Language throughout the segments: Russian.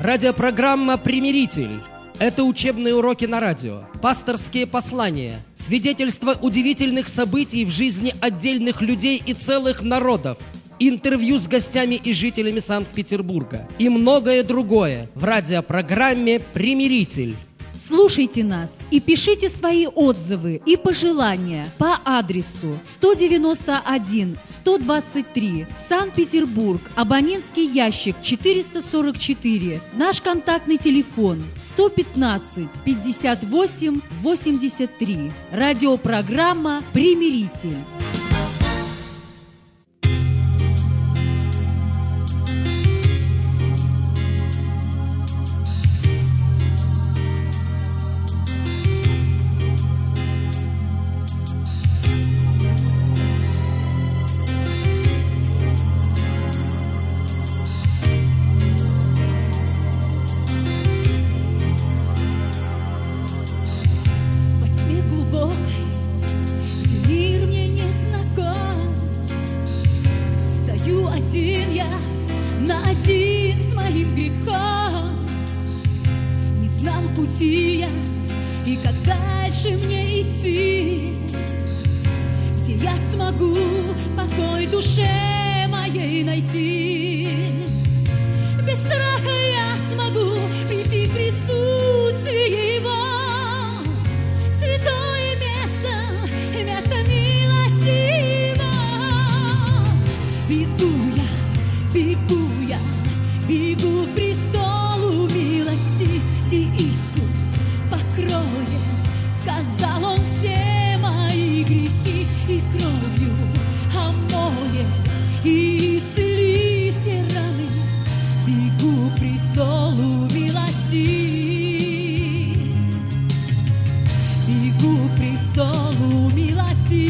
Радиопрограмма «Примиритель». Это учебные уроки на радио, пасторские послания, свидетельства удивительных событий в жизни отдельных людей и целых народов, интервью с гостями и жителями Санкт-Петербурга и многое другое в радиопрограмме «Примиритель». Слушайте нас и пишите свои отзывы и пожелания по адресу 191-123, Санкт-Петербург, абонентский ящик 444, наш контактный телефон 115-58-83. Радиопрограмма «Примиритель». И как дальше мне идти, где я смогу покой душе моей найти? Без страха я смогу прийти в присутствие Его, святое место, место милости Его. Бегу к престолу милости, где Иисус покроет, сказал Он, все мои грехи, и кровью омоет, и исцелит все раны. Бегу к престолу милости, бегу к престолу милости.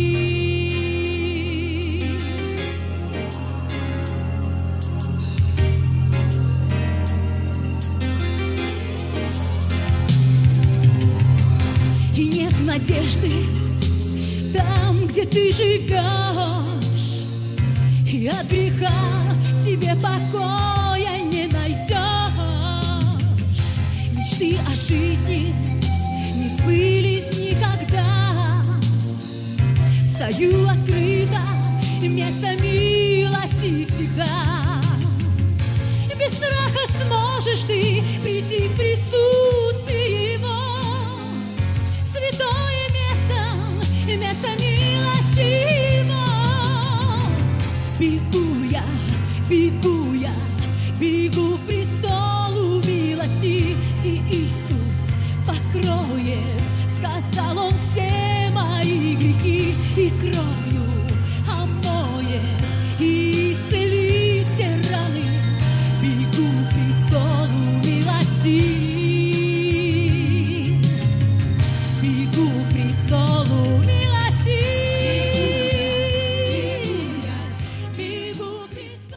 Надежды там, где ты живешь, и от греха себе покоя не найдешь. Мечты о жизни не сбылись никогда. Стою открыто, место милости всегда. Без страха сможешь ты прийти в присутствие Его, святое место, место милости Его. Бегу к престолу милости, где Иисус покроет, сказал Он, все мои грехи, и кровью омоет, и исцелит все раны. Бегу к престолу милости, бегу к престолу милости, бегу к престолу.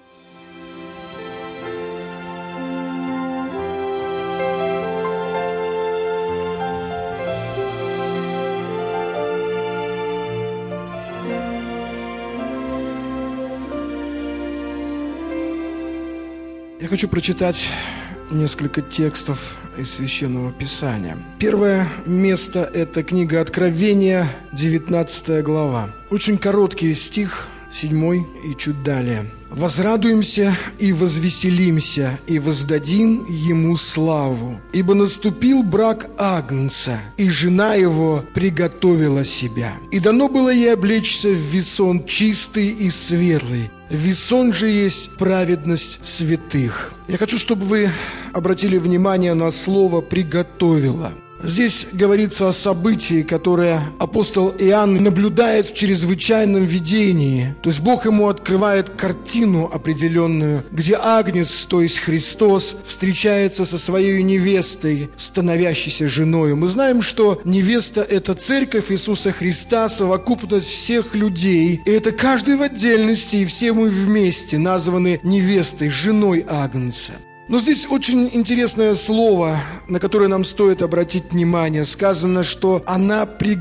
Я хочу прочитать несколько текстов из Священного Писания. Первое место – это книга Откровения, 19 глава. Очень короткий стих, 7 и чуть далее. «Возрадуемся и возвеселимся, и воздадим Ему славу, ибо наступил брак Агнца, и жена Его приготовила себя. И дано было ей облечься в весон чистый и светлый. Весон же есть праведность святых». Я хочу, чтобы вы обратили внимание на слово «приготовила». Здесь говорится о событии, которое апостол Иоанн наблюдает в чрезвычайном видении. То есть Бог ему открывает картину определенную, где Агнец, то есть Христос, встречается со своей невестой, становящейся женою. Мы знаем, что невеста – это церковь Иисуса Христа, совокупность всех людей. И это каждый в отдельности, и все мы вместе названы невестой, женой Агнца. Но здесь очень интересное слово, на которое нам стоит обратить внимание. Сказано, что она приготовила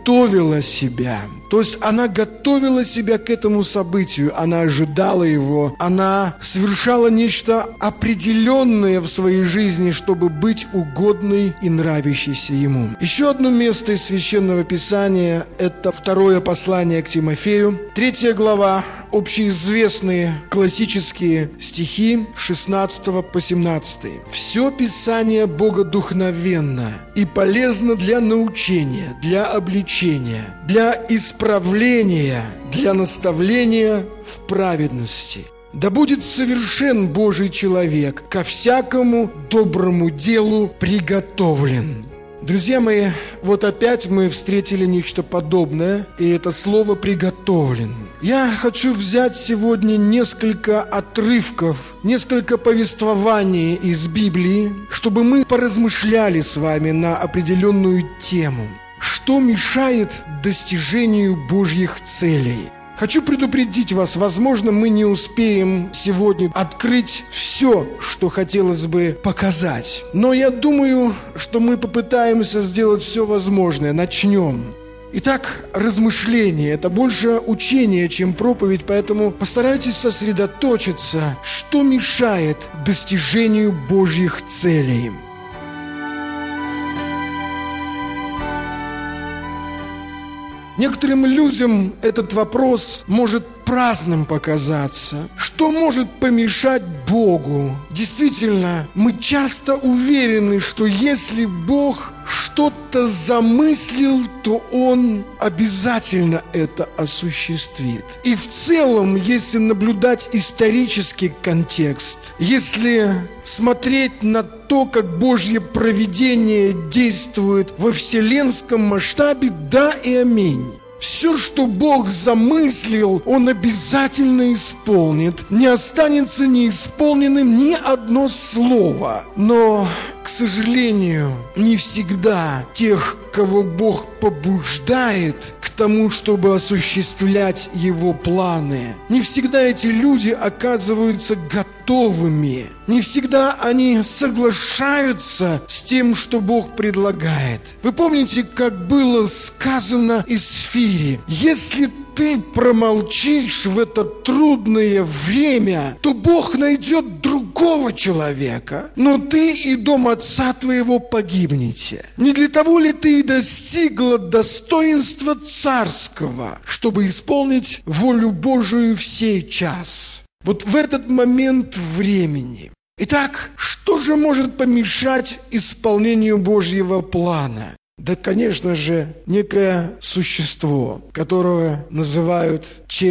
готовила себя. То есть она готовила себя к этому событию, она ожидала его, она совершала нечто определенное в своей жизни, чтобы быть угодной и нравящейся ему. Еще одно место из Священного Писания – это второе послание к Тимофею, 3 глава, общеизвестные классические стихи 16 по 17. «Все Писание богодухновенно и полезно для научения, для обличения, для исправления, для наставления в праведности. Да будет совершен Божий человек, ко всякому доброму делу приготовлен». Друзья мои, вот опять мы встретили нечто подобное, и это слово «приготовлен». Я хочу взять сегодня несколько отрывков, несколько повествований из Библии, чтобы мы поразмышляли с вами на определенную тему. Что мешает достижению Божьих целей? Хочу предупредить вас, возможно, мы не успеем сегодня открыть все, что хотелось бы показать. Но я думаю, что мы попытаемся сделать все возможное. Начнем. Итак, размышление – это больше учение, чем проповедь, поэтому постарайтесь сосредоточиться, что мешает достижению Божьих целей. Некоторым людям этот вопрос может праздным показаться. Что может помешать Богу? Действительно, мы часто уверены, что если Бог что-то замыслил, то Он обязательно это осуществит. И в целом, если наблюдать исторический контекст, если смотреть на то, как Божье провидение действует во вселенском масштабе, да и аминь. Все, что Бог замыслил, Он обязательно исполнит. Не останется неисполненным ни одно слово. Но, к сожалению, не всегда тех, кого Бог побуждает к тому, чтобы осуществлять Его планы, не всегда эти люди оказываются готовыми. Не всегда они соглашаются с тем, что Бог предлагает. Вы помните, как было сказано Исфире: «Если ты промолчишь в это трудное время, то Бог найдет другого человека, но ты и дом отца твоего погибнете. Не для того ли ты и достигла достоинства царского, чтобы исполнить волю Божию в сей час?» Вот в этот момент времени. Итак, что же может помешать исполнению Божьего плана? Да, конечно же, некое существо, которое называют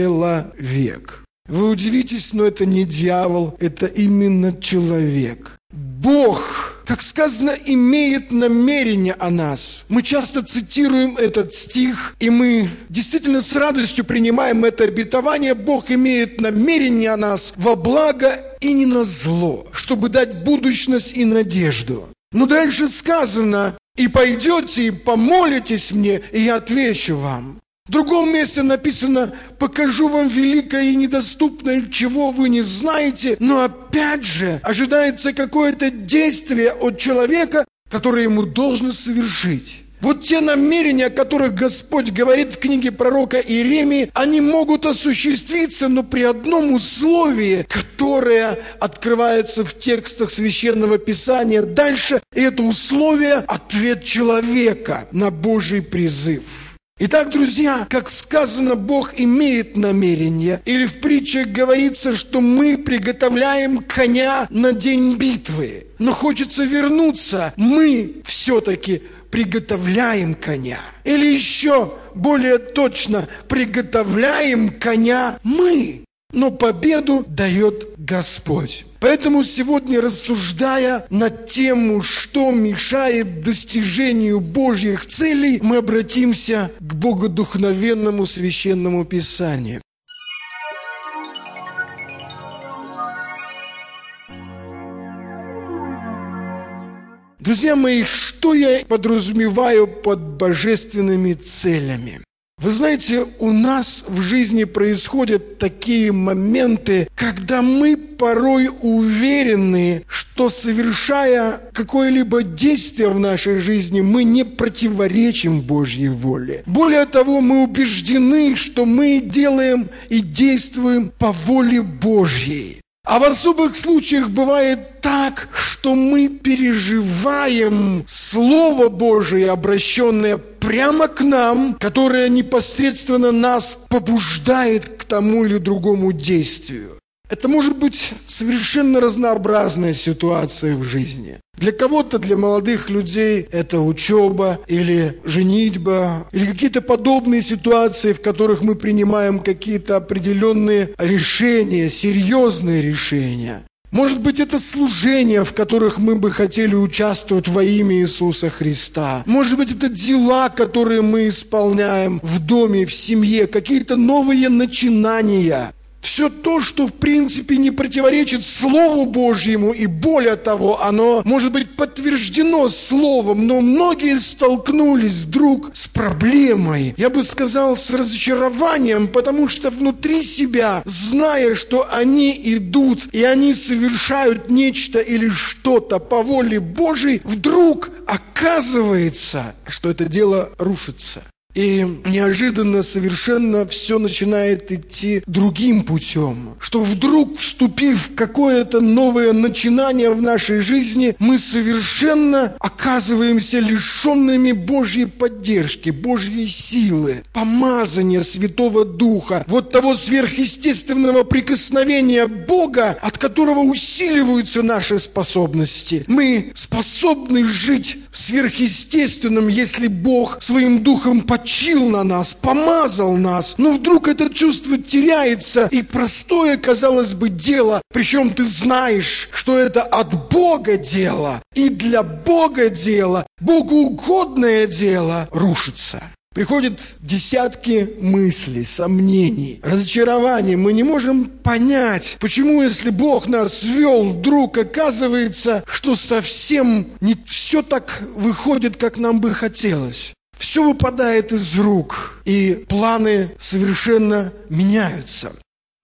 человек. Вы удивитесь, но это не дьявол, это именно человек. Бог, как сказано, имеет намерение о нас. Мы часто цитируем этот стих, и мы действительно с радостью принимаем это обетование. Бог имеет намерение о нас во благо и не на зло, чтобы дать будущность и надежду. Но дальше сказано: «И пойдете, и помолитесь мне, и я отвечу вам». В другом месте написано: «Покажу вам великое и недоступное, чего вы не знаете». Но опять же ожидается какое-то действие от человека, которое ему должно совершить. Вот те намерения, о которых Господь говорит в книге пророка Иеремии, они могут осуществиться, но при одном условии, которое открывается в текстах Священного Писания дальше, и это условие – ответ человека на Божий призыв. Итак, друзья, как сказано, Бог имеет намерение, или в притчах говорится, что мы приготовляем коня на день битвы. Но хочется вернуться, мы все-таки приготовляем коня. Или еще более точно, приготовляем коня мы, но победу дает Господь. Поэтому сегодня, рассуждая на тему, что мешает достижению Божьих целей, мы обратимся к богодухновенному Священному Писанию. Друзья мои, что я подразумеваю под божественными целями? Вы знаете, у нас в жизни происходят такие моменты, когда мы порой уверены, что, совершая какое-либо действие в нашей жизни, мы не противоречим Божьей воле. Более того, мы убеждены, что мы делаем и действуем по воле Божьей. А в особых случаях бывает так, что мы переживаем Слово Божие, обращенное прямо к нам, которое непосредственно нас побуждает к тому или другому действию. Это может быть совершенно разнообразная ситуация в жизни. Для кого-то, для молодых людей, это учеба или женитьба, или какие-то подобные ситуации, в которых мы принимаем какие-то определенные решения, серьезные решения. Может быть, это служения, в которых мы бы хотели участвовать во имя Иисуса Христа. Может быть, это дела, которые мы исполняем в доме, в семье, какие-то новые начинания. Все то, что в принципе не противоречит Слову Божьему, и более того, оно может быть подтверждено Словом, но многие столкнулись вдруг с проблемой, я бы сказал, с разочарованием, потому что внутри себя, зная, что они идут и они совершают нечто или что-то по воле Божьей, вдруг оказывается, что это дело рушится. И неожиданно совершенно все начинает идти другим путем. Что вдруг, вступив в какое-то новое начинание в нашей жизни, мы совершенно оказываемся лишенными Божьей поддержки, Божьей силы, помазания Святого Духа, вот того сверхъестественного прикосновения Бога, от которого усиливаются наши способности. Мы способны жить в сверхъестественном, если Бог своим Духом почил на нас, помазал нас. Но вдруг это чувство теряется, и простое, казалось бы, дело, причем ты знаешь, что это от Бога дело, и для Бога дело, богоугодное дело рушится. Приходят десятки мыслей, сомнений, разочарований. Мы не можем понять, почему, если Бог нас вел, вдруг оказывается, что совсем не все так выходит, как нам бы хотелось. Все выпадает из рук, и планы совершенно меняются.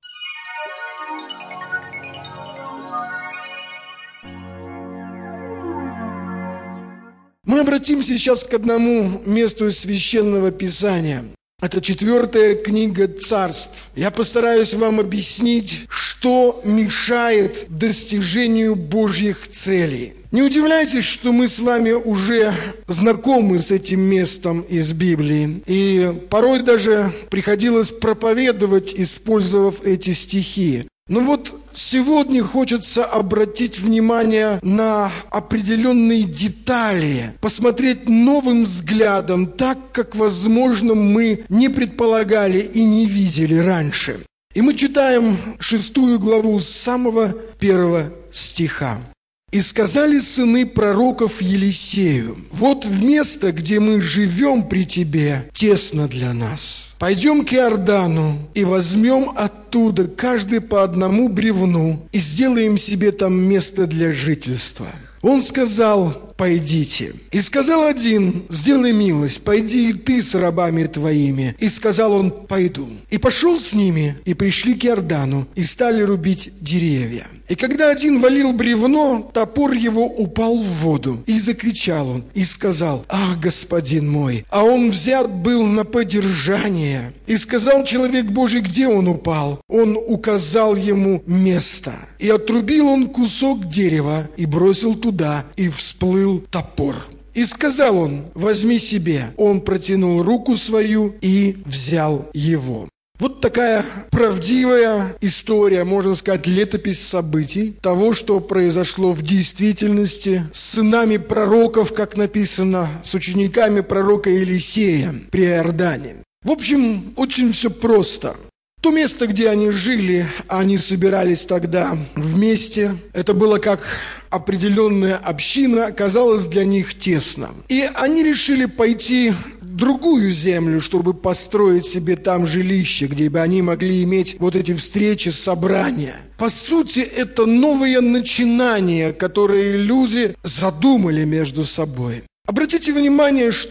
Мы обратимся сейчас к одному месту из Священного Писания. Это 4 книга Царств. Я постараюсь вам объяснить, что мешает достижению Божьих целей. Не удивляйтесь, что мы с вами уже знакомы с этим местом из Библии. И порой даже приходилось проповедовать, использовав эти стихи. Но вот сегодня хочется обратить внимание на определенные детали, посмотреть новым взглядом, так, как, возможно, мы не предполагали и не видели раньше. И мы читаем 6 главу с самого 1 стиха. «И сказали сыны пророков Елисею: вот в место, где мы живем при тебе, тесно для нас. Пойдем к Иордану и возьмем оттуда каждый по одному бревну и сделаем себе там место для жительства». Он сказал: «Пойдите». И сказал один: «Сделай милость, пойди и ты с рабами твоими». И сказал он: «Пойду». И пошел с ними, и пришли к Иордану, и стали рубить деревья. И когда один валил бревно, топор его упал в воду. И закричал он, и сказал: «Ах, господин мой!» А он взят был на подержание. И сказал человек Божий, где он упал. Он указал ему место. И отрубил он кусок дерева, и бросил туда, и всплыл топор. И сказал он: «Возьми себе». Он протянул руку свою и взял его. Вот такая правдивая история, можно сказать, летопись событий, того, что произошло в действительности с сынами пророков, как написано, с учениками пророка Елисея при Иордане. В общем, очень все просто. То место, где они жили, они собирались тогда вместе. Это было как определенная община, оказалось для них тесно. И они решили пойти в другую землю, чтобы построить себе там жилище, где бы они могли иметь вот эти встречи, собрания. По сути, это новые начинания, которые люди задумали между собой. Обратите внимание, что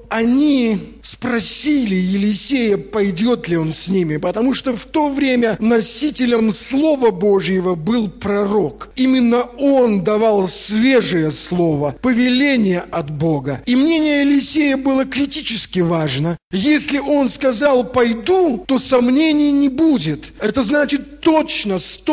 они спросили Елисея, пойдет ли он с ними, потому что в то время носителем Слова Божьего был пророк. Именно он давал свежее слово, повеление от Бога. И мнение Елисея было критически важно. Если он сказал «пойду», то сомнений не будет. Это значит точно,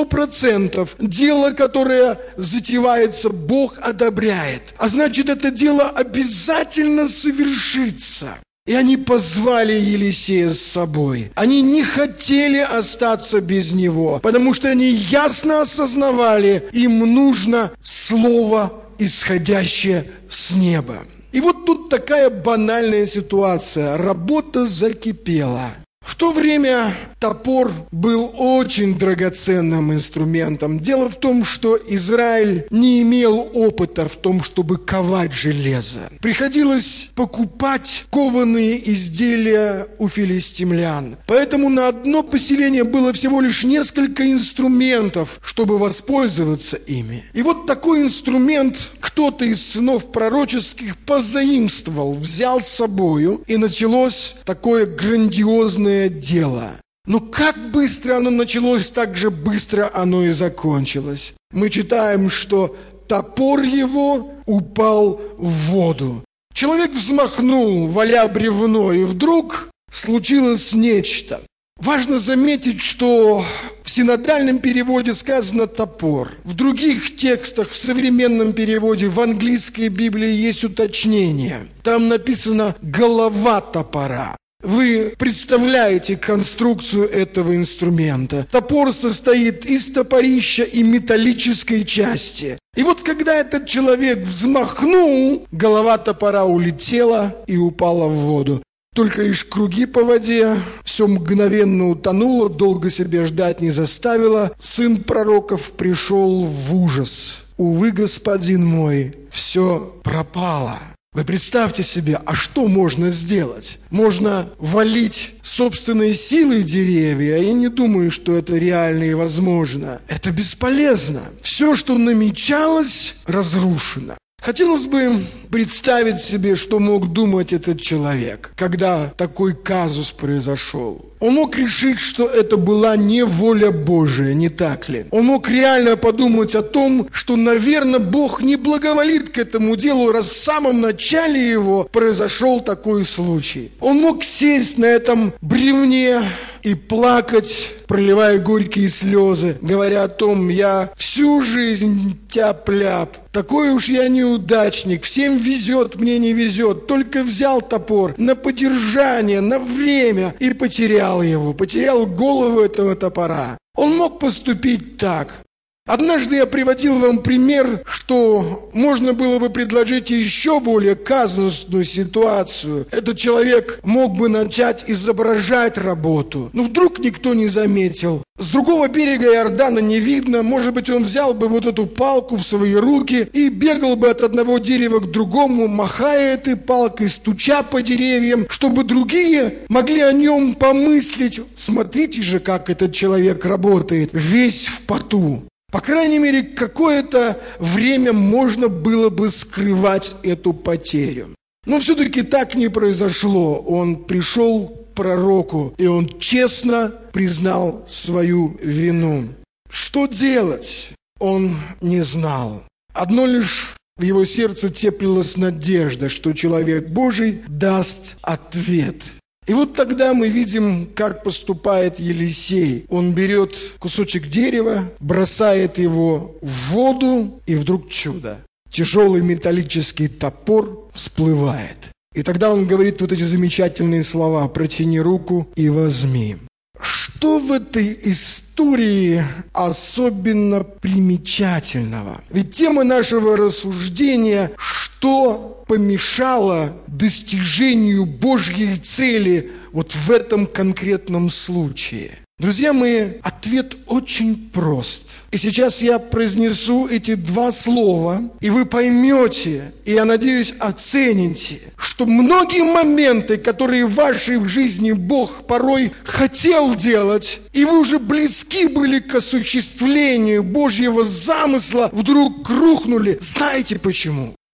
100% дело, которое затевается, Бог одобряет. А значит, это дело обязательно совершится. И они позвали Елисея с собой. Они не хотели остаться без него, потому что они ясно осознавали, им нужно слово, исходящее с неба. И вот тут такая банальная ситуация. Работа закипела. В то время топор был очень драгоценным инструментом. Дело в том, что Израиль не имел опыта в том, чтобы ковать железо. Приходилось покупать кованые изделия у филистимлян. Поэтому на одно поселение было всего лишь несколько инструментов, чтобы воспользоваться ими. И вот такой инструмент кто-то из сынов пророческих позаимствовал, взял с собою, и началось такое грандиозное дело. Но как быстро оно началось, так же быстро оно и закончилось. Мы читаем, что топор его упал в воду. Человек взмахнул, валя бревно, и вдруг случилось нечто. Важно заметить, что в синодальном переводе сказано «топор». В других текстах, в современном переводе, в английской Библии есть уточнение. Там написано «голова топора». Вы представляете конструкцию этого инструмента. Топор состоит из топорища и металлической части. И вот когда этот человек взмахнул, голова топора улетела и упала в воду. Только лишь круги по воде, все мгновенно утонуло, долго себе ждать не заставило. Сын пророков пришел в ужас. Увы, господин мой, все пропало. Вы представьте себе, а что можно сделать? Можно валить собственной силой деревья, а я не думаю, что это реально и возможно. Это бесполезно. Все, что намечалось, разрушено. Хотелось бы представить себе, что мог думать этот человек, когда такой казус произошел. Он мог решить, что это была не воля Божия, не так ли? Он мог реально подумать о том, что, наверное, Бог не благоволит к этому делу, раз в самом начале его произошел такой случай. Он мог сесть на этом бревне и плакать, проливая горькие слезы, говоря о том: я всю жизнь тяп-ляп, такой уж я неудачник, всем везет, мне не везет, только взял топор на подержание, на время и потерял его, потерял голову этого топора. Он мог поступить так. Однажды я приводил вам пример, что можно было бы предложить еще более казусную ситуацию. Этот человек мог бы начать изображать работу, но вдруг никто не заметил. С другого берега Иордана не видно, может быть, он взял бы вот эту палку в свои руки и бегал бы от одного дерева к другому, махая этой палкой, стуча по деревьям, чтобы другие могли о нем помыслить. Смотрите же, как этот человек работает, весь в поту. По крайней мере, какое-то время можно было бы скрывать эту потерю. Но все-таки так не произошло. Он пришел к пророку, и он честно признал свою вину. Что делать? Он не знал. Одно лишь в его сердце теплилась надежда, что человек Божий даст ответ. И вот тогда мы видим, как поступает Елисей. Он берет кусочек дерева, бросает его в воду, и вдруг чудо. Тяжелый металлический топор всплывает. И тогда он говорит вот эти замечательные слова: «Протяни руку и возьми». Что в этой истории особенно примечательного? Ведь тема нашего рассуждения – что помешало достижению Божьей цели вот в этом конкретном случае? Друзья мои, ответ очень прост. И сейчас я произнесу эти два слова, и вы поймете, и, я надеюсь, оцените, что многие моменты, которые в вашей жизни Бог порой хотел делать, и вы уже близки были к осуществлению Божьего замысла, вдруг рухнули. Знаете почему?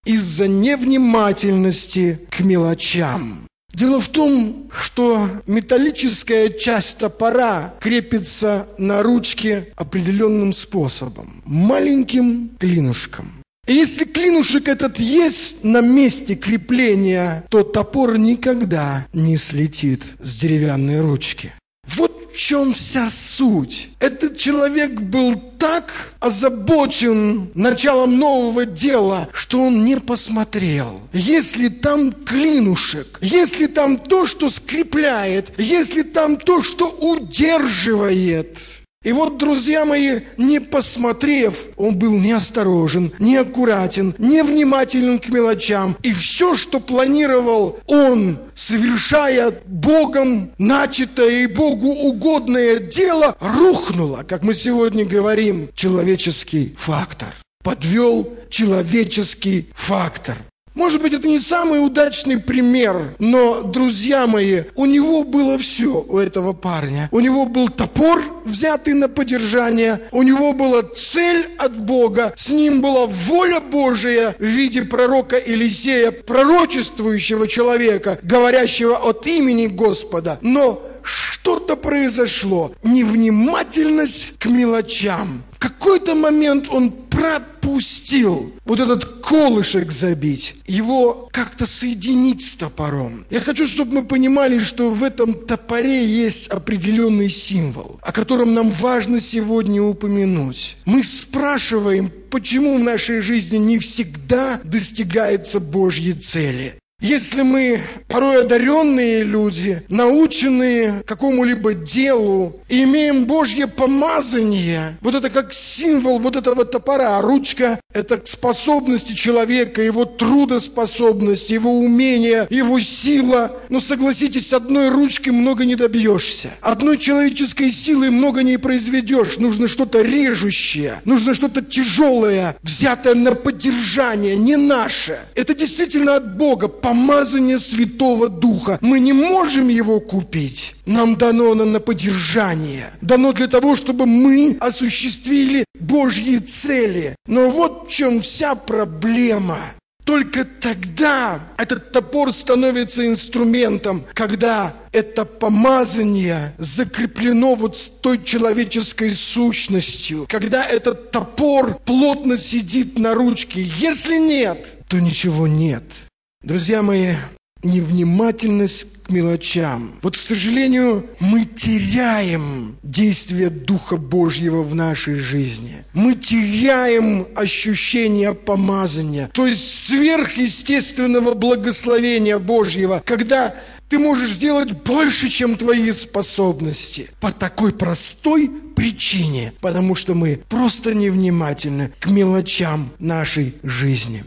из-за невнимательности к мелочам. Дело в том, что металлическая часть топора крепится на ручке определенным способом, маленьким клинушком. И если клинушек этот есть на месте крепления, то топор никогда не слетит с деревянной ручки. Вот в чем вся суть. Этот человек был так озабочен началом нового дела, что он не посмотрел. Если там клинушек, если там то, что скрепляет, если там то, что удерживает. И вот, друзья мои, не посмотрев, он был неосторожен, неаккуратен, невнимателен к мелочам. И все, что планировал он, совершая Богом начатое и Богу угодное дело, рухнуло, как мы сегодня говорим, человеческий фактор. Подвел человеческий фактор. Может быть, это не самый удачный пример, но, друзья мои, у него было все, у этого парня. У него был топор, взятый на подержание, у него была цель от Бога, с ним была воля Божия в виде пророка Елисея, пророчествующего человека, говорящего от имени Господа. Но что-то произошло, невнимательность к мелочам. В какой-то момент он пропустил вот этот колышек забить, его как-то соединить с топором. Я хочу, чтобы мы понимали, что в этом топоре есть определенный символ, о котором нам важно сегодня упомянуть. Мы спрашиваем, почему в нашей жизни не всегда достигается Божьей цели. Если мы порой одаренные люди, наученные какому-либо делу, и имеем Божье помазание, вот это как символ вот этого топора, а ручка – это способности человека, его трудоспособность, его умение, его сила. Но согласитесь, одной ручкой много не добьешься. Одной человеческой силой много не произведешь. Нужно что-то режущее, нужно что-то тяжелое, взятое на поддержание, не наше. Это действительно от Бога. Помазание Святого Духа. Мы не можем его купить. Нам дано оно на поддержание. Дано для того, чтобы мы осуществили Божьи цели. Но вот в чем вся проблема. Только тогда этот топор становится инструментом, когда это помазание закреплено вот с той человеческой сущностью, когда этот топор плотно сидит на ручке. Если нет, то ничего нет. Друзья мои, невнимательность к мелочам. Вот, к сожалению, мы теряем действие Духа Божьего в нашей жизни. Мы теряем ощущение помазания, то есть сверхъестественного благословения Божьего, когда ты можешь сделать больше, чем твои способности. По такой простой причине, потому что мы просто невнимательны к мелочам нашей жизни.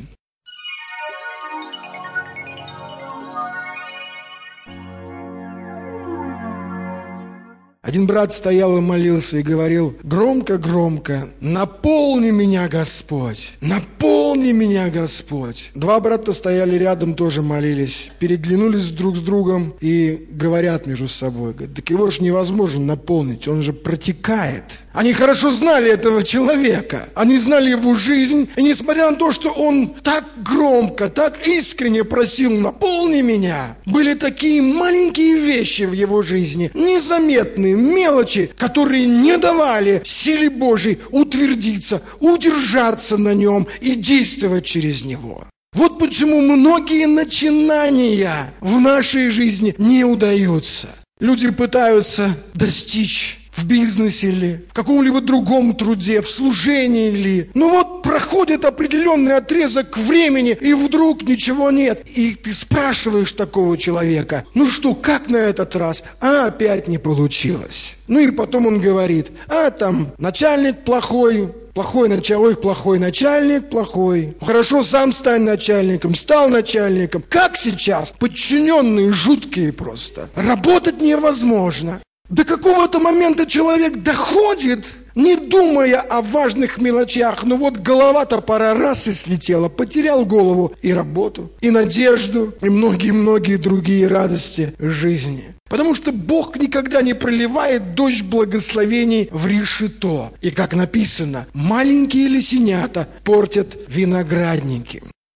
Один брат стоял и молился и говорил громко-громко: «Наполни меня, Господь! Наполни меня, Господь!» Два брата стояли рядом, тоже молились, переглянулись друг с другом и говорят между собой: «Так его же невозможно наполнить, он же протекает». Они хорошо знали этого человека, они знали его жизнь, и несмотря на то, что он так громко, так искренне просил «наполни меня», были такие маленькие вещи в его жизни, незаметные, мелочи, которые не давали силе Божьей утвердиться, удержаться на нем и действовать через него. Вот почему многие начинания в нашей жизни не удаются. Люди пытаются достичь в бизнесе ли, в каком-либо другом труде, в служении ли. Но вот проходит определенный отрезок времени, и вдруг ничего нет. И ты спрашиваешь такого человека: ну что, как на этот раз? А опять не получилось. Ну и потом он говорит: а там начальник плохой начальник, плохой. Хорошо, сам стань начальником, стал начальником. Как сейчас? Подчиненные жуткие просто. Работать невозможно. До какого-то момента человек доходит, не думая о важных мелочах. Но вот голова топора раз и слетела, потерял голову и работу, и надежду, и многие-многие другие радости жизни. Потому что Бог никогда не проливает дождь благословений в решето. И как написано, маленькие лисенята портят виноградники.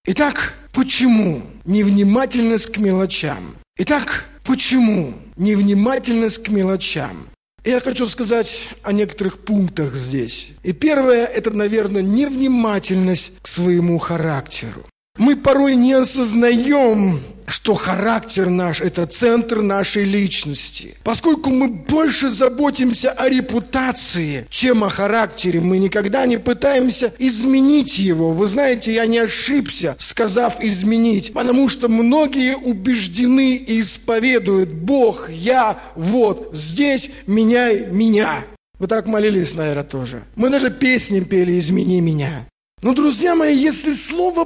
Итак, почему невнимательность к мелочам? Итак, почему невнимательность к мелочам? Я хочу сказать о некоторых пунктах здесь. И первое, это, наверное, невнимательность к своему характеру. Мы порой не осознаем, что характер наш – это центр нашей личности. Поскольку мы больше заботимся о репутации, чем о характере, мы никогда не пытаемся изменить его. Вы знаете, я не ошибся, сказав «изменить», потому что многие убеждены и исповедуют: «Бог, я вот здесь, меняй меня». Вы так молились, наверное, тоже. Мы даже песни пели «Измени меня». Но, друзья мои, если Слово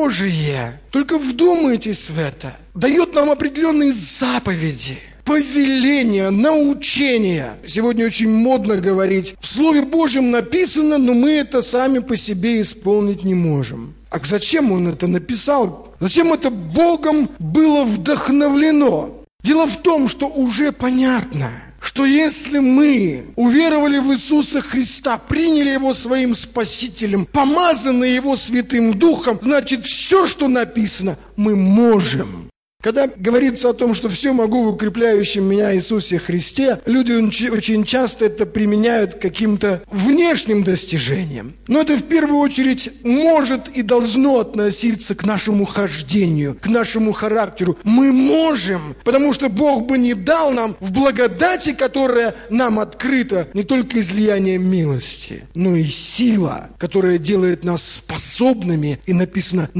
Божие, только вдумайтесь в это, дает нам определенные заповеди, повеления, научения. Сегодня очень модно говорить: в Слове Божьем написано, но мы это сами по себе исполнить не можем. А зачем Он это написал? Зачем это Богом было вдохновлено? Дело в том, что уже понятно, что если мы уверовали в Иисуса Христа, приняли Его своим Спасителем, помазаны Его Святым Духом, значит, все, что написано, мы можем. Когда говорится о том, что все могу в укрепляющем меня Иисусе Христе, люди очень часто это применяют к каким-то внешним достижениям. Но это в первую очередь может и должно относиться к нашему хождению, к нашему характеру. Мы можем, потому что Бог бы не дал нам в благодати, которая нам открыта, не только излияние милости, но и сила, которая делает нас способными, и написано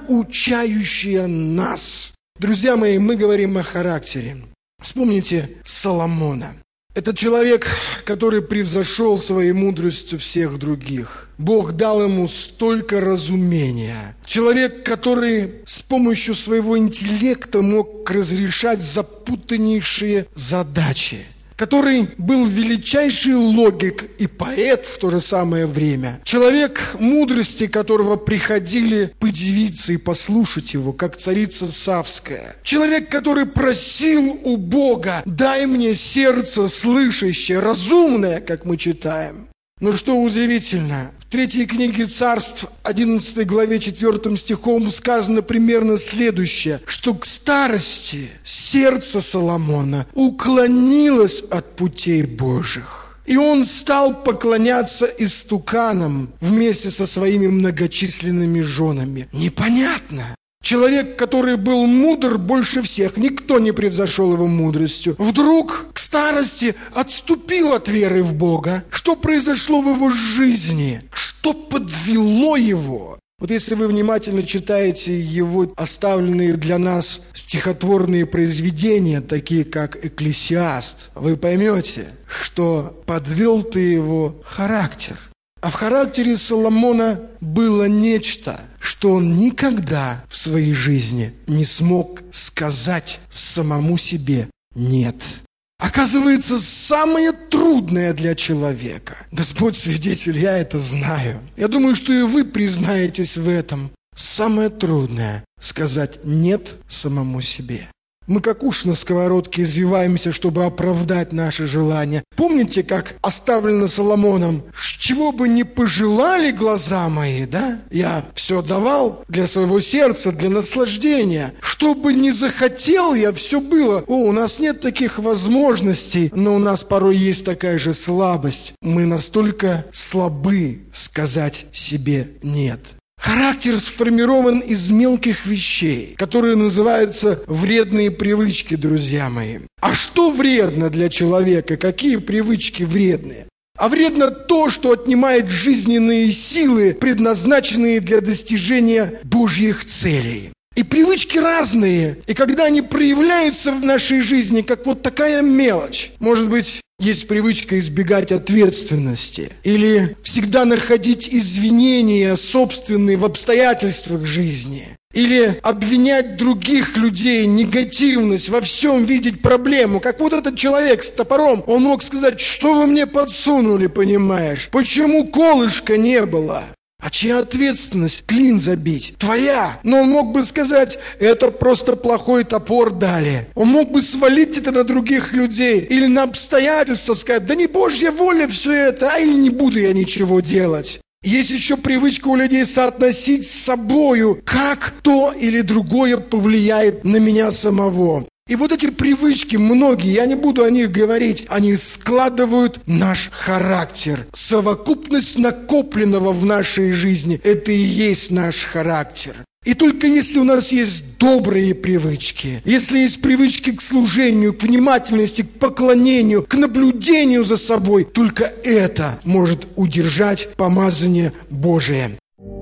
«научающая нас». Друзья мои, мы говорим о характере. Вспомните Соломона. Это человек, который превзошел своей мудростью всех других. Бог дал ему столько разумения. Человек, который с помощью своего интеллекта мог разрешать запутаннейшие задачи. Который был величайший логик и поэт в то же самое время. Человек, мудрости которого приходили подивиться и послушать его, как царица Савская. Человек, который просил у Бога: «Дай мне сердце слышащее, разумное», как мы читаем. Но что удивительно, в 3 книге Царств, 11 главе 4 стихом сказано примерно следующее, что к старости сердце Соломона уклонилось от путей Божьих. И он стал поклоняться истуканам вместе со своими многочисленными женами. Непонятно. Человек, который был мудр больше всех, никто не превзошел его мудростью, вдруг к старости отступил от веры в Бога. Что произошло в его жизни? Что подвело его? Вот если вы внимательно читаете его оставленные для нас стихотворные произведения, такие как «Экклесиаст», вы поймете, что подвел-то его характер. А в характере Соломона было нечто, что он никогда в своей жизни не смог сказать самому себе «нет». Оказывается, самое трудное для человека, Господь свидетель, я это знаю, я думаю, что и вы признаетесь в этом, самое трудное – сказать «нет» самому себе. Мы как уж на сковородке извиваемся, чтобы оправдать наши желания. Помните, как оставлено Соломоном? Чего бы ни пожелали глаза мои, да? Я все давал для своего сердца, для наслаждения. Что бы ни захотел я, все было. У нас нет таких возможностей, но у нас порой есть такая же слабость. Мы настолько слабы сказать себе «нет». Характер сформирован из мелких вещей, которые называются вредные привычки, друзья мои. А что вредно для человека? Какие привычки вредные? А вредно то, что отнимает жизненные силы, предназначенные для достижения Божьих целей. И привычки разные, и когда они проявляются в нашей жизни, как вот такая мелочь, может быть, есть привычка избегать ответственности или всегда находить извинения собственные в обстоятельствах жизни. Или обвинять других людей, негативность, во всем видеть проблему. Как вот этот человек с топором, он мог сказать: что вы мне подсунули, понимаешь? Почему колышка не было? А чья ответственность клин забить? Твоя. Но он мог бы сказать: это просто плохой топор дали. Он мог бы свалить это на других людей или на обстоятельства, сказать: да не Божья воля все это, а и не буду я ничего делать. Есть еще привычка у людей соотносить с собою, как то или другое повлияет на меня самого. И вот эти привычки, многие, я не буду о них говорить, они складывают наш характер. Совокупность накопленного в нашей жизни – это и есть наш характер. И только если у нас есть добрые привычки, если есть привычки к служению, к внимательности, к поклонению, к наблюдению за собой, только это может удержать помазание Божие.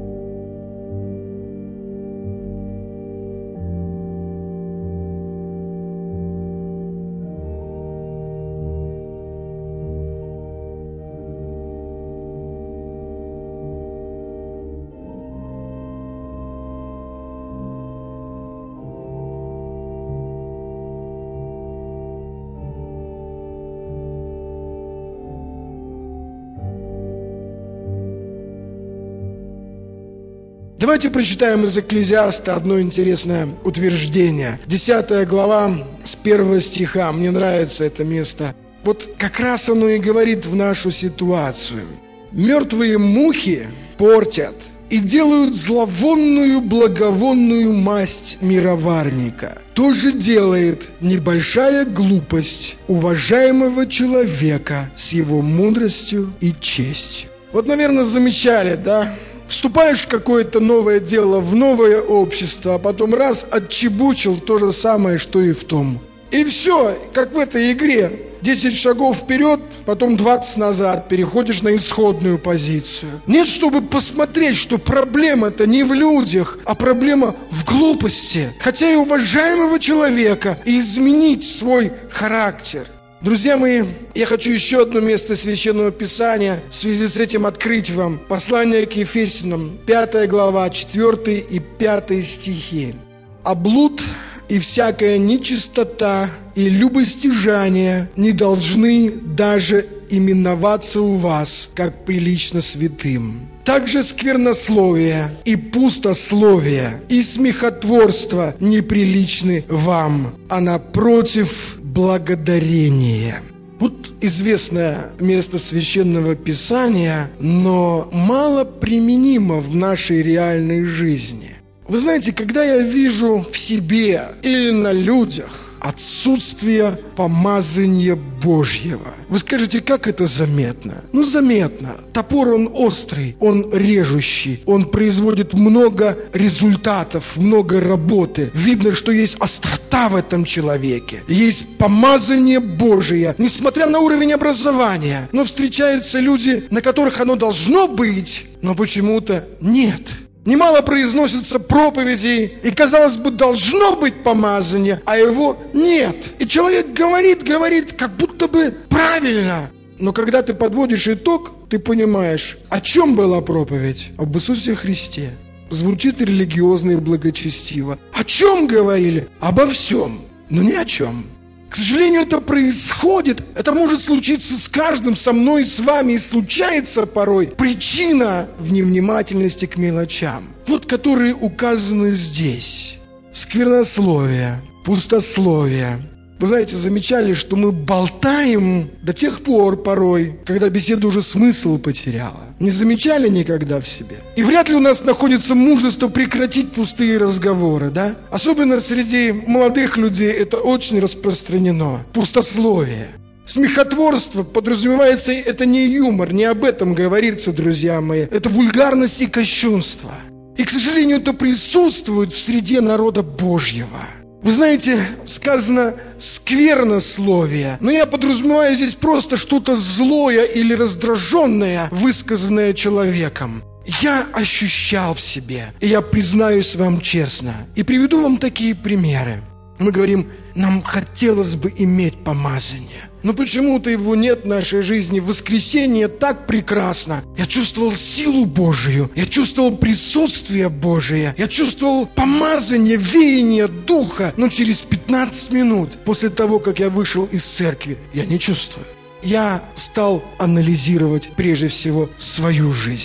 Давайте прочитаем из Экклезиаста одно интересное утверждение. 10 глава с 1 стиха. Мне нравится это место. Вот как раз оно и говорит в нашу ситуацию. «Мертвые мухи портят и делают зловонную благовонную масть мироварника. То же делает небольшая глупость уважаемого человека с его мудростью и честью». Вот, наверное, замечали, да? Вступаешь в какое-то новое дело, в новое общество, а потом раз отчебучил то же самое, что и в том. И все, как в этой игре. 10 шагов вперед, потом 20 назад, переходишь на исходную позицию. Нет, чтобы посмотреть, что проблема-то не в людях, а проблема в глупости. Хотя и уважаемого человека, и изменить свой характер. Друзья мои, я хочу еще одно место Священного Писания в связи с этим открыть вам. Послание к Ефесянам, 5 глава, 4 и 5 стихи. «А блуд и всякая нечистота и любостяжание не должны даже именоваться у вас, как прилично святым. Также сквернословие и пустословие и смехотворство неприличны вам, а напротив благодарение». Вот известное место Священного Писания, но мало применимо в нашей реальной жизни. Вы знаете, когда я вижу в себе или на людях отсутствие помазания Божьего, вы скажете, как это заметно? Ну, заметно. Топор, он острый, он режущий, он производит много результатов, много работы. Видно, что есть острота в этом человеке, есть помазание Божие, несмотря на уровень образования. Но встречаются люди, на которых оно должно быть, но почему-то нет. Немало произносится проповедей, и, казалось бы, должно быть помазание, а его нет. И человек говорит, как будто бы правильно. Но когда ты подводишь итог, ты понимаешь, о чем была проповедь? Об Иисусе Христе. Звучит религиозно и благочестиво. О чем говорили? Обо всем, но ни о чем. К сожалению, это происходит. Это может случиться с каждым, со мной, с вами. И случается порой. Причина в невнимательности к мелочам, вот которые указаны здесь. Сквернословие, пустословие. Вы знаете, замечали, что мы болтаем до тех пор порой, когда беседа уже смысл потеряла. Не замечали никогда в себе? И вряд ли у нас находится мужество прекратить пустые разговоры, да? Особенно среди молодых людей это очень распространено. Пустословие. Смехотворство подразумевается, это не юмор, не об этом говорится, друзья мои. Это вульгарность и кощунство. И, к сожалению, это присутствует в среде народа Божьего. Вы знаете, сказано «сквернословие», но я подразумеваю здесь просто что-то злое или раздраженное, высказанное человеком. Я ощущал в себе, и я признаюсь вам честно, и приведу вам такие примеры. Мы говорим, нам хотелось бы иметь помазание, но почему-то его нет в нашей жизни. Воскресенье так прекрасно. Я чувствовал силу Божию, я чувствовал присутствие Божие, я чувствовал помазание, веяние Духа. Но через 15 минут после того, как я вышел из церкви, я не чувствую. Я стал анализировать прежде всего свою жизнь.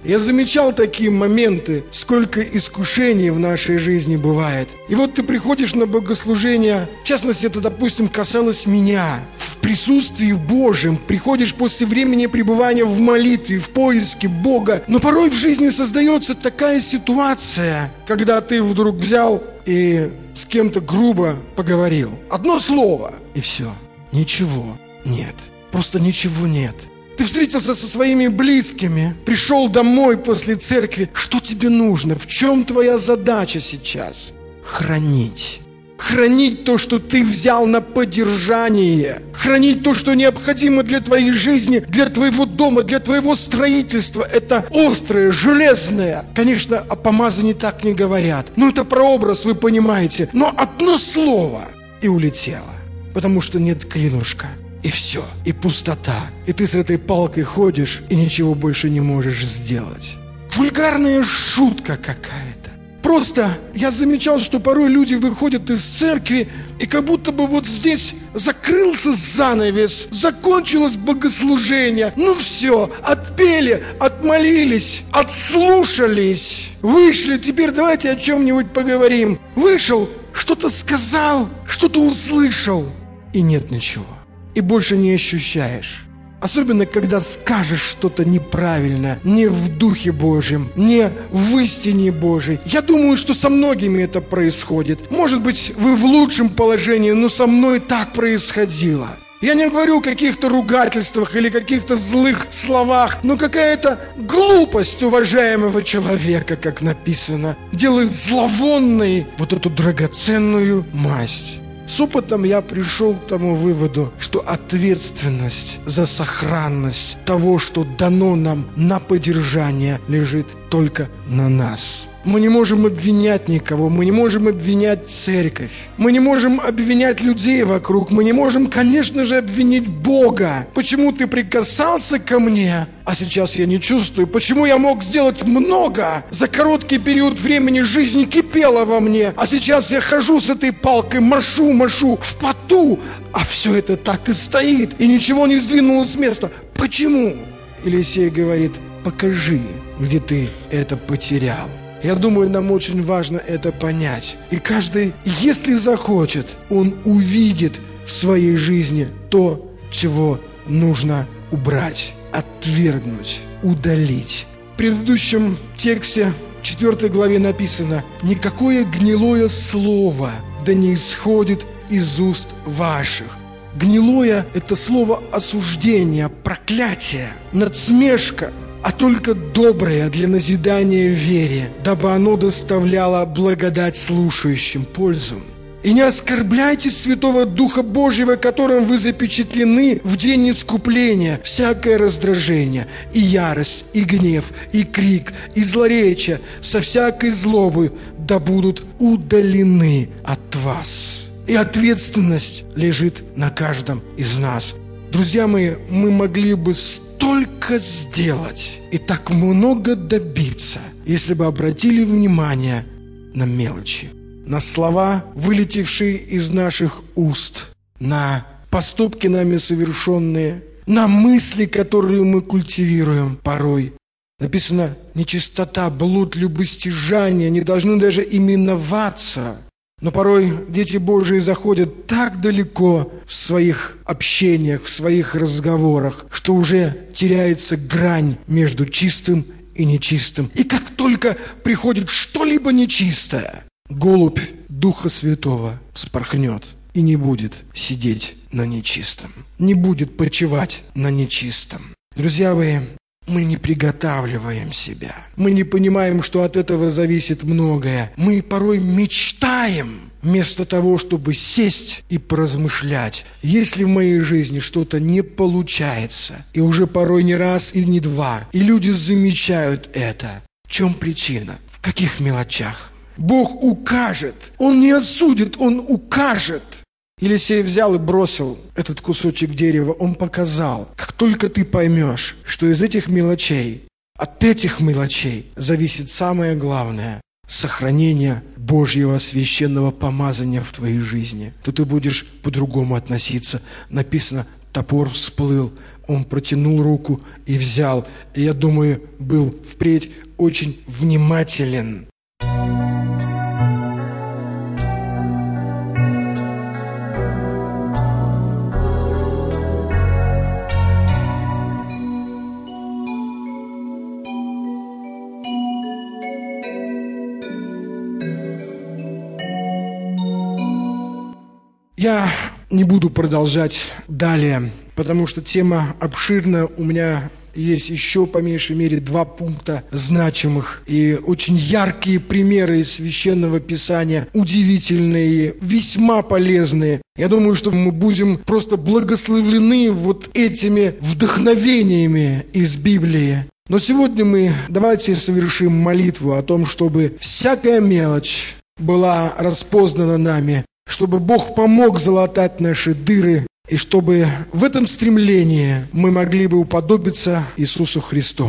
Я замечал такие моменты, сколько искушений в нашей жизни бывает. И вот ты приходишь на богослужение, в частности, это, допустим, касалось меня. В присутствии Божьем приходишь после времени пребывания в молитве, в поиске Бога. Но порой в жизни создается такая ситуация, когда ты вдруг взял и с кем-то грубо поговорил. Одно слово, и все. Ничего нет. Просто ничего нет. Ты встретился со своими близкими, пришел домой после церкви. Что тебе нужно? В чем твоя задача сейчас? Хранить. Хранить то, что ты взял на поддержание. Хранить то, что необходимо для твоей жизни, для твоего дома, для твоего строительства. Это острое, железное. Конечно, о помазании так не говорят. Но это прообраз, вы понимаете. Но одно слово и улетело. Потому что нет клинушка. И все, и пустота. И ты с этой палкой ходишь, и ничего больше не можешь сделать. Вульгарная шутка какая-то. Просто я замечал, что порой люди выходят из церкви, и как будто бы вот здесь закрылся занавес, закончилось богослужение. Ну все, отпели, отмолились, отслушались. Вышли, теперь давайте о чем-нибудь поговорим. Вышел, что-то сказал, что-то услышал, и нет ничего. И больше не ощущаешь. Особенно, когда скажешь что-то неправильно, не в Духе Божьем, не в истине Божьей. Я думаю, что со многими это происходит. Может быть, вы в лучшем положении, но со мной так происходило. Я не говорю о каких-то ругательствах или каких-то злых словах, но какая-то глупость уважаемого человека, как написано, делает зловонной вот эту драгоценную масть. С опытом я пришел к тому выводу, что ответственность за сохранность того, что дано нам на поддержание, лежит только на нас. Мы не можем обвинять никого, мы не можем обвинять церковь, мы не можем обвинять людей вокруг, мы не можем, конечно же, обвинить Бога. Почему ты прикасался ко мне, а сейчас я не чувствую? Почему я мог сделать много? За короткий период времени жизнь кипела во мне, а сейчас я хожу с этой палкой, машу в поту, а все это так и стоит, и ничего не сдвинулось с места. Почему? Елисей говорит: покажи, где ты это потерял. Я думаю, нам очень важно это понять. И каждый, если захочет, он увидит в своей жизни то, чего нужно убрать, отвергнуть, удалить. В предыдущем тексте, 4 главе написано: «Никакое гнилое слово да не исходит из уст ваших». Гнилое – это слово осуждения, проклятия, надсмешка, а только доброе для назидания в вере, дабы оно доставляло благодать слушающим, пользу. И не оскорбляйте Святого Духа Божьего, которым вы запечатлены в день искупления, всякое раздражение, и ярость, и гнев, и крик, и злоречие, со всякой злобы да будут удалены от вас. И ответственность лежит на каждом из нас. Друзья мои, мы могли бы столько сделать и так много добиться, если бы обратили внимание на мелочи, на слова, вылетевшие из наших уст, на поступки нами совершенные, на мысли, которые мы культивируем порой. Написано: нечистота, блуд, любостяжание не должны даже именоваться. Но порой дети Божии заходят так далеко в своих общениях, в своих разговорах, что уже теряется грань между чистым и нечистым. И как только приходит что-либо нечистое, голубь Духа Святого вспорхнет и не будет сидеть на нечистом, не будет почивать на нечистом. Друзья мои, мы не приготавливаем себя. Мы не понимаем, что от этого зависит многое. Мы порой мечтаем, вместо того, чтобы сесть и поразмышлять. Если в моей жизни что-то не получается, и уже порой не раз и не два, и люди замечают это, в чем причина? В каких мелочах? Бог укажет. Он не осудит, Он укажет. Елисей взял и бросил этот кусочек дерева. Он показал: как только ты поймешь, что из этих мелочей, от этих мелочей зависит самое главное – сохранение Божьего священного помазания в твоей жизни, то ты будешь по-другому относиться. Написано: топор всплыл, Он протянул руку и взял. И я думаю, был впредь очень внимателен. Я не буду продолжать далее, потому что тема обширна. У меня есть еще по меньшей мере 2 пункта значимых и очень яркие примеры из Священного Писания, удивительные, весьма полезные. Я думаю, что мы будем просто благословлены вот этими вдохновениями из Библии. Но сегодня давайте совершим молитву о том, чтобы всякая мелочь была распознана нами, чтобы Бог помог залатать наши дыры, и чтобы в этом стремлении мы могли бы уподобиться Иисусу Христу.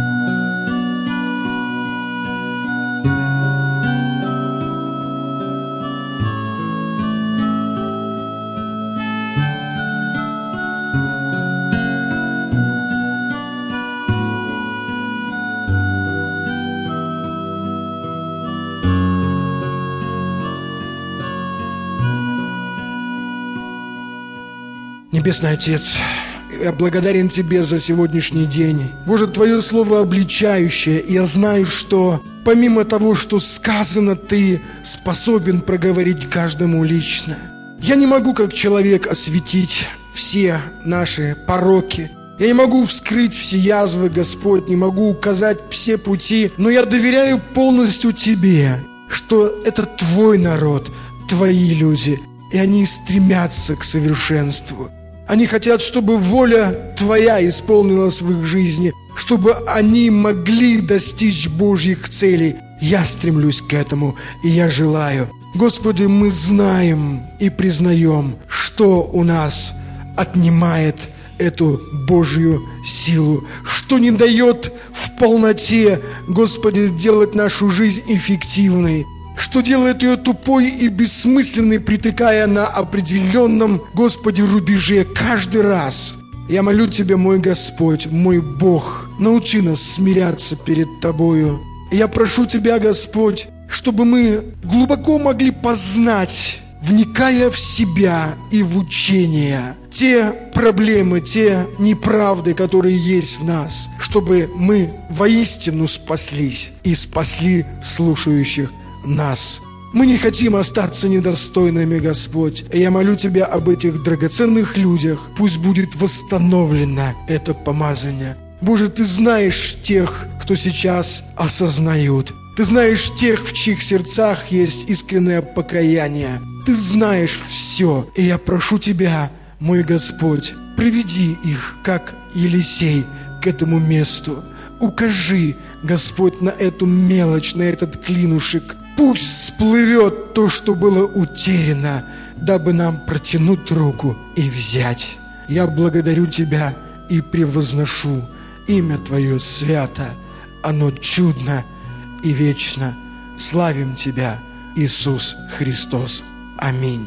Небесный Отец, я благодарен Тебе за сегодняшний день. Боже, Твое Слово обличающее, и я знаю, что помимо того, что сказано, Ты способен проговорить каждому лично. Я не могу, как человек, осветить все наши пороки. Я не могу вскрыть все язвы, Господь, не могу указать все пути, но я доверяю полностью Тебе, что это Твой народ, Твои люди, и они стремятся к совершенству. Они хотят, чтобы воля Твоя исполнилась в их жизни, чтобы они могли достичь Божьих целей. Я стремлюсь к этому, и я желаю. Господи, мы знаем и признаем, что у нас отнимает эту Божью силу, что не дает в полноте, Господи, сделать нашу жизнь эффективной, что делает ее тупой и бессмысленной, притыкая на определенном, Господи, рубеже каждый раз. Я молю Тебя, мой Господь, мой Бог, научи нас смиряться перед Тобою. Я прошу Тебя, Господь, чтобы мы глубоко могли познать, вникая в себя и в учение, те проблемы, те неправды, которые есть в нас, чтобы мы воистину спаслись и спасли слушающих нас. Мы не хотим остаться недостойными, Господь. И я молю Тебя об этих драгоценных людях. Пусть будет восстановлено это помазание. Боже, Ты знаешь тех, кто сейчас осознают. Ты знаешь тех, в чьих сердцах есть искреннее покаяние. Ты знаешь все. И я прошу Тебя, мой Господь, приведи их, как Елисей, к этому месту. Укажи, Господь, на эту мелочь, на этот клинушек. Пусть всплывет то, что было утеряно, дабы нам протянуть руку и взять. Я благодарю Тебя и превозношу. Имя Твое свято, оно чудно и вечно. Славим Тебя, Иисус Христос. Аминь.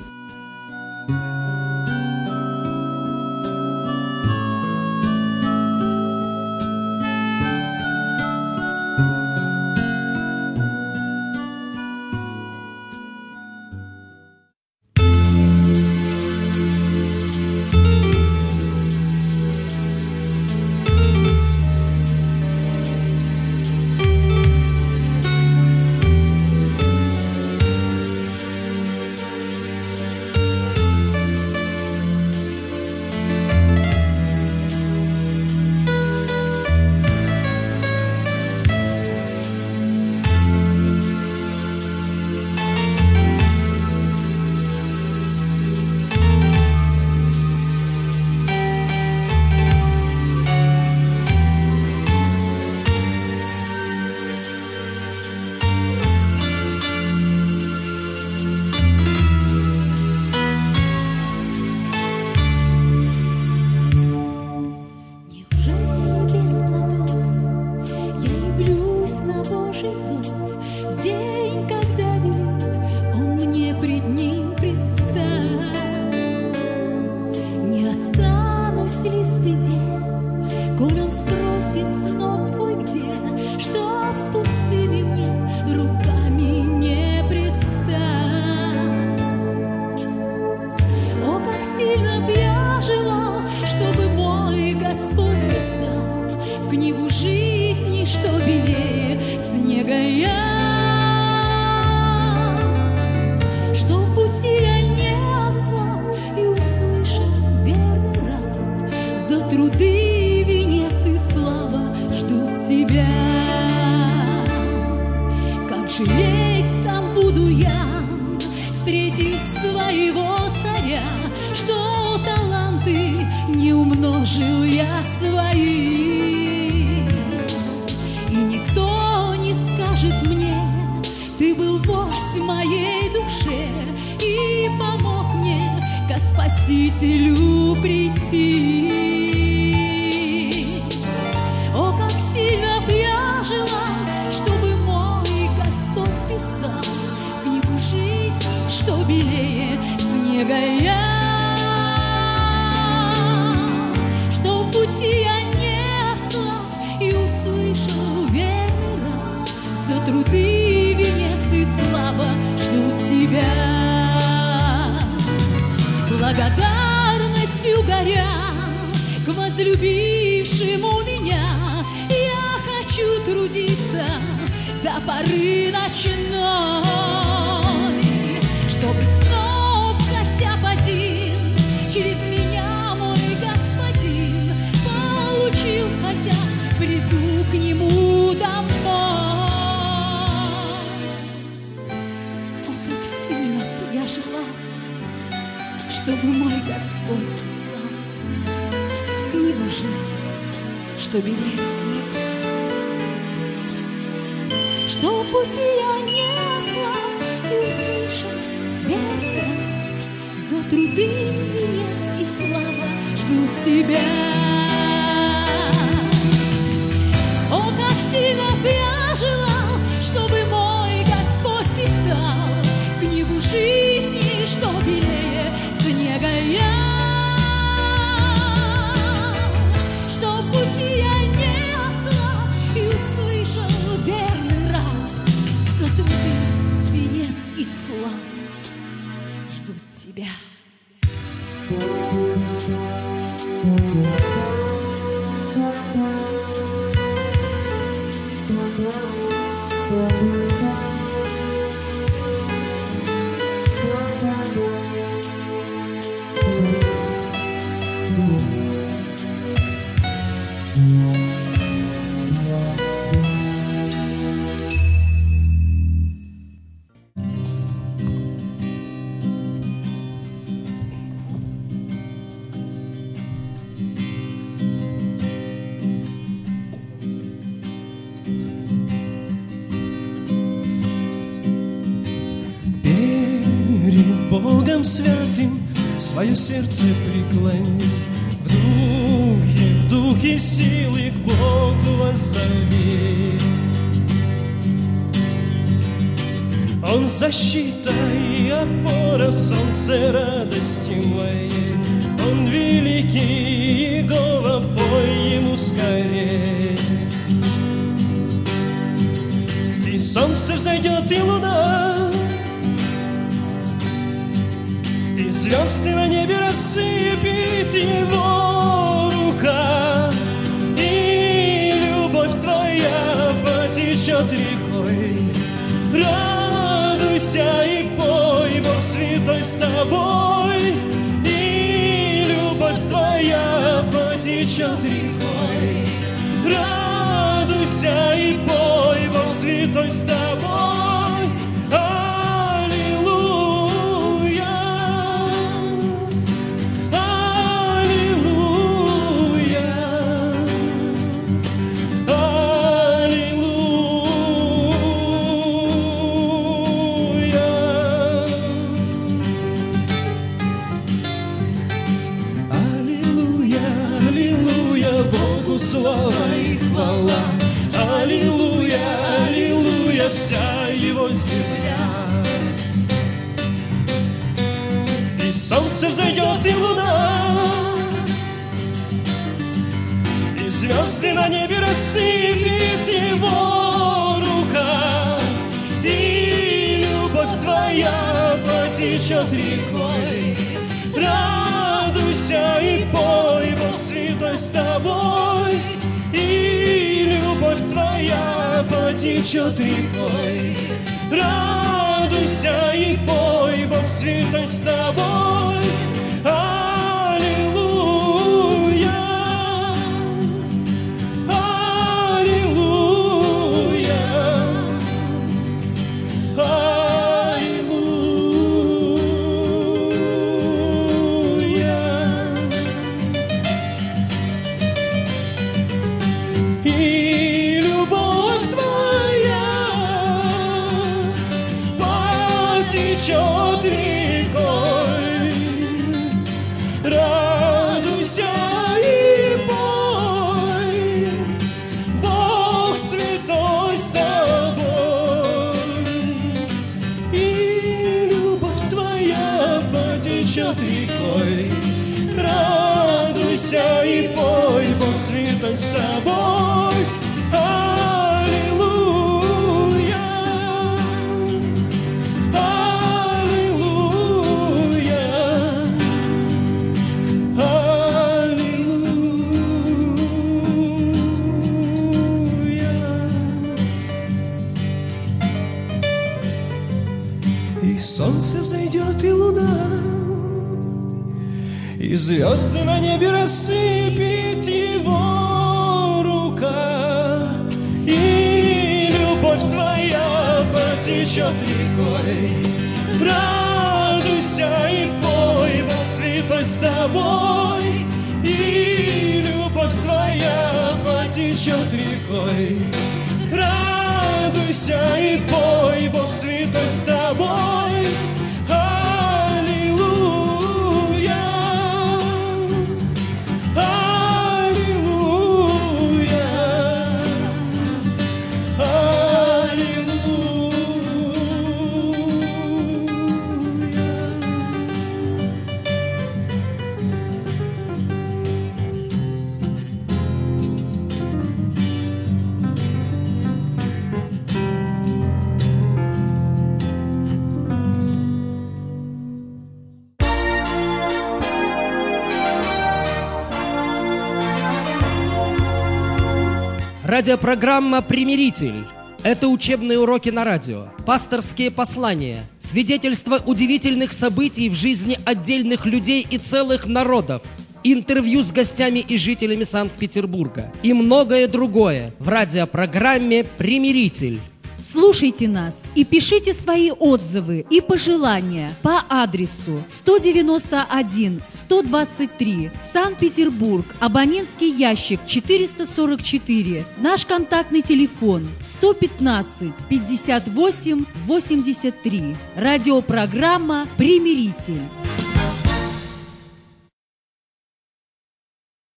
Не останусь ли стыдеть Коль он спросит, сынок твой где, чтоб с пустыми мне руками не предстать. О, как сильно б я желал, чтобы мой Господь писал в книгу жизни, что белее снега я, что в пути я не ослаб и услышал верный раб, за труды венец и слава ждут тебя. Как жалеть там буду я, встретив своего царя, что таланты не умножил я свои. И никто не скажет мне, ты был вождь моей душе и помог мне ко Спасителю прийти. О, как сильно б я желал, чтобы мой Господь писал в книгу жизни, что белее снега я, что в пути я не ослаб и услышал верный раб, за труды венец и слава ждут тебя. Благодарностью горя к возлюбившему меня, я хочу трудиться до поры ночной, чтобы сноп хотя бы один через меня мой господин получил, хотя приду к нему домой. О, как сильно я желал, чтобы мой Господь писал в книгу жизни, что белее снег, что в пути я не ослаб и услышал верно, за труды венец и слава ждут тебя. О, как сильно б я желал, чтобы мой Господь писал в книгу жизни, что белее снега я, что в пути я не ослаб и услышал верный раб, за труды венец и слава ждут тебя. Богом святым свое сердце преклони, в духе силы к Богу воззови. Он защита и опора, солнце радости моей, Он великий Иегова, пой Ему скорей. И солнце взойдет, и луна, звезды на небе рассыпет Его рука, и любовь Твоя потечет рекой. Радуйся и пой, Бог святой с тобой, и любовь Твоя потечет рекой. Радуйся и пой, Бог святой с тобой. Слава и хвала, аллилуйя, аллилуйя, вся Его земля. И солнце взойдет, и луна, и звезды на небе рассыпет его рука, и любовь твоя потечет рекой. Радуйся и пой, Бог святой с тобой, и любовь твоя потечет рекой. Радуйся и пой, Бог святой с тобой. Аллилуйя, аллилуйя, аллилуйя. И любовь твоя потечет рекой. Радуйся и пой, Бог святой с тобой, и любовь твоя потечет рекой. Радуйся и пой, Бог святой с тобой. Аллилуйя, аллилуйя, аллилуйя. И солнце взойдет, и луна, и звезды на небе рассыпет его рука, и любовь твоя потечет рекой. Радуйся и пой, Бог святой с тобой, и любовь твоя потечет рекой. Радуйся и пой, Бог святой с тобой. Аллилуйя, аллилуйя, Радиопрограмма «Примиритель». Это учебные уроки на радио, пасторские послания, свидетельства удивительных событий в жизни отдельных людей и целых народов, интервью с гостями и жителями Санкт-Петербурга и многое другое в радиопрограмме «Примиритель». Слушайте нас и пишите свои отзывы и пожелания по адресу 191-123, Санкт-Петербург, абонентский ящик 444, наш контактный телефон 115-58-83. Радиопрограмма «Примиритель».